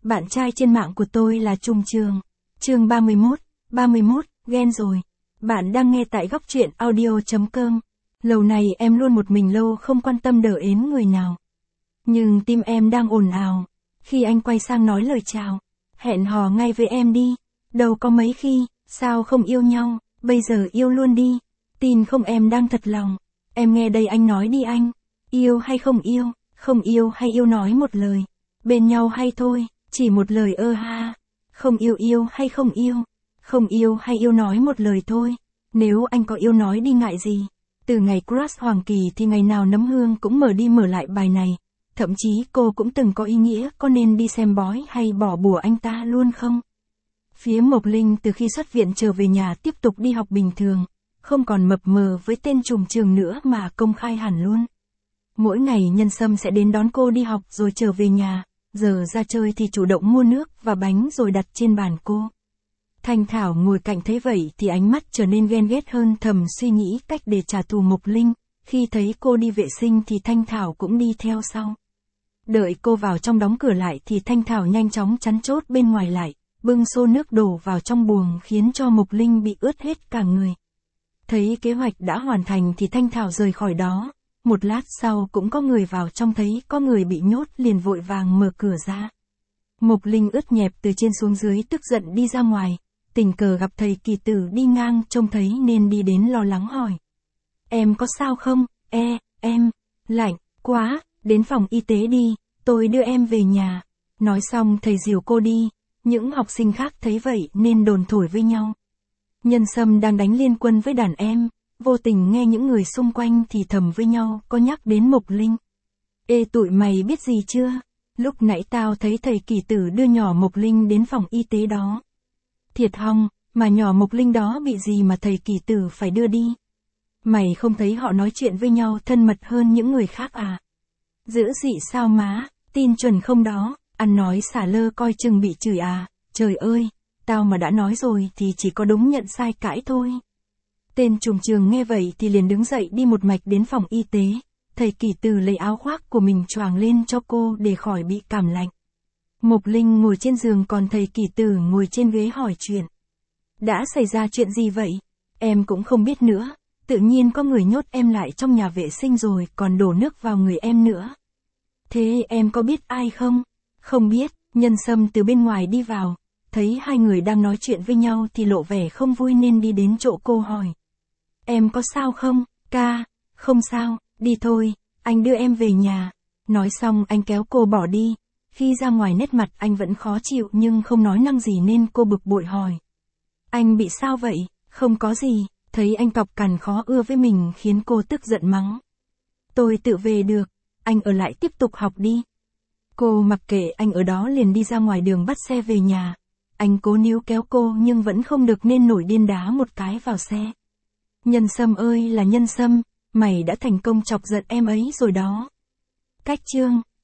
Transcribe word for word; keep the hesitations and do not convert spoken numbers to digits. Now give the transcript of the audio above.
bạn trai trên mạng của tôi là Trung Trường. Chương ba mươi mốt, ba mươi mốt, ghen rồi. Bạn đang nghe tại góc truyện audio chấm com. Lâu này em luôn một mình lâu không quan tâm đỡ ến người nào. Nhưng tim em đang ồn ào. Khi anh quay sang nói lời chào. Hẹn hò ngay với em đi. Đâu có mấy khi, sao không yêu nhau, bây giờ yêu luôn đi. Tin không em đang thật lòng. Em nghe đây anh nói đi anh. Yêu hay không yêu, không yêu hay yêu nói một lời. Bên nhau hay thôi, chỉ một lời ơ ha. Không yêu yêu hay không yêu, không yêu hay yêu nói một lời thôi. Nếu anh có yêu nói đi ngại gì. Từ ngày crush Hoàng Kỳ thì ngày nào Nấm Hương cũng mở đi mở lại bài này. Thậm chí cô cũng từng có ý nghĩa có nên đi xem bói hay bỏ bùa anh ta luôn không? Phía Mộc Linh từ khi xuất viện trở về nhà tiếp tục đi học bình thường. Không còn mập mờ với tên trùm trường nữa mà công khai hẳn luôn. Mỗi ngày Nhân Sâm sẽ đến đón cô đi học rồi trở về nhà. Giờ ra chơi thì chủ động mua nước và bánh rồi đặt trên bàn cô. Thanh Thảo ngồi cạnh thấy vậy thì ánh mắt trở nên ghen ghét hơn, thầm suy nghĩ cách để trả thù Mộc Linh. Khi thấy cô đi vệ sinh thì Thanh Thảo cũng đi theo sau. Đợi cô vào trong đóng cửa lại thì Thanh Thảo nhanh chóng chắn chốt bên ngoài lại, bưng xô nước đổ vào trong buồng khiến cho Mộc Linh bị ướt hết cả người. Thấy kế hoạch đã hoàn thành thì Thanh Thảo rời khỏi đó. Một lát sau cũng có người vào trong thấy có người bị nhốt liền vội vàng mở cửa ra. Mộc Linh ướt nhẹp từ trên xuống dưới tức giận đi ra ngoài. Tình cờ gặp thầy Kỳ Tử đi ngang trông thấy nên đi đến lo lắng hỏi. Em có sao không? E, em, lạnh, quá, đến phòng y tế đi, tôi đưa em về nhà. Nói xong thầy dìu cô đi, những học sinh khác thấy vậy nên đồn thổi với nhau. Nhân Sâm đang đánh liên quân với đàn em, vô tình nghe những người xung quanh thì thầm với nhau có nhắc đến Mộc Linh. Ê tụi mày biết gì chưa? Lúc nãy tao thấy thầy Kỳ Tử đưa nhỏ Mộc Linh đến phòng y tế đó. Thiệt hong, mà nhỏ Mộc Linh đó bị gì mà thầy Kỳ Tử phải đưa đi? Mày không thấy họ nói chuyện với nhau thân mật hơn những người khác à? Dữ dị sao má, tin chuẩn không đó, ăn nói xả lơ coi chừng bị chửi à, trời ơi, tao mà đã nói rồi thì chỉ có đúng nhận sai cãi thôi. Tên trùm trường nghe vậy thì liền đứng dậy đi một mạch đến phòng y tế, thầy Kỳ Tử lấy áo khoác của mình choàng lên cho cô để khỏi bị cảm lạnh. Mộc Linh ngồi trên giường còn thầy Kỳ Tử ngồi trên ghế hỏi chuyện. Đã xảy ra chuyện gì vậy? Em cũng không biết nữa, tự nhiên có người nhốt em lại trong nhà vệ sinh rồi còn đổ nước vào người em nữa. Thế em có biết ai không? Không biết, Nhân Sâm từ bên ngoài đi vào, thấy hai người đang nói chuyện với nhau thì lộ vẻ không vui nên đi đến chỗ cô hỏi. Em có sao không, ca? Không sao, đi thôi, anh đưa em về nhà. Nói xong anh kéo cô bỏ đi. Khi ra ngoài nét mặt anh vẫn khó chịu nhưng không nói năng gì nên cô bực bội hỏi. Anh bị sao vậy? Không có gì, thấy anh cọc cằn khó ưa với mình khiến cô tức giận mắng. Tôi tự về được, anh ở lại tiếp tục học đi. Cô mặc kệ anh ở đó liền đi ra ngoài đường bắt xe về nhà. Anh cố níu kéo cô nhưng vẫn không được nên nổi điên đá một cái vào xe. Nhân Sâm ơi là Nhân Sâm, mày đã thành công chọc giận em ấy rồi đó. Cách chương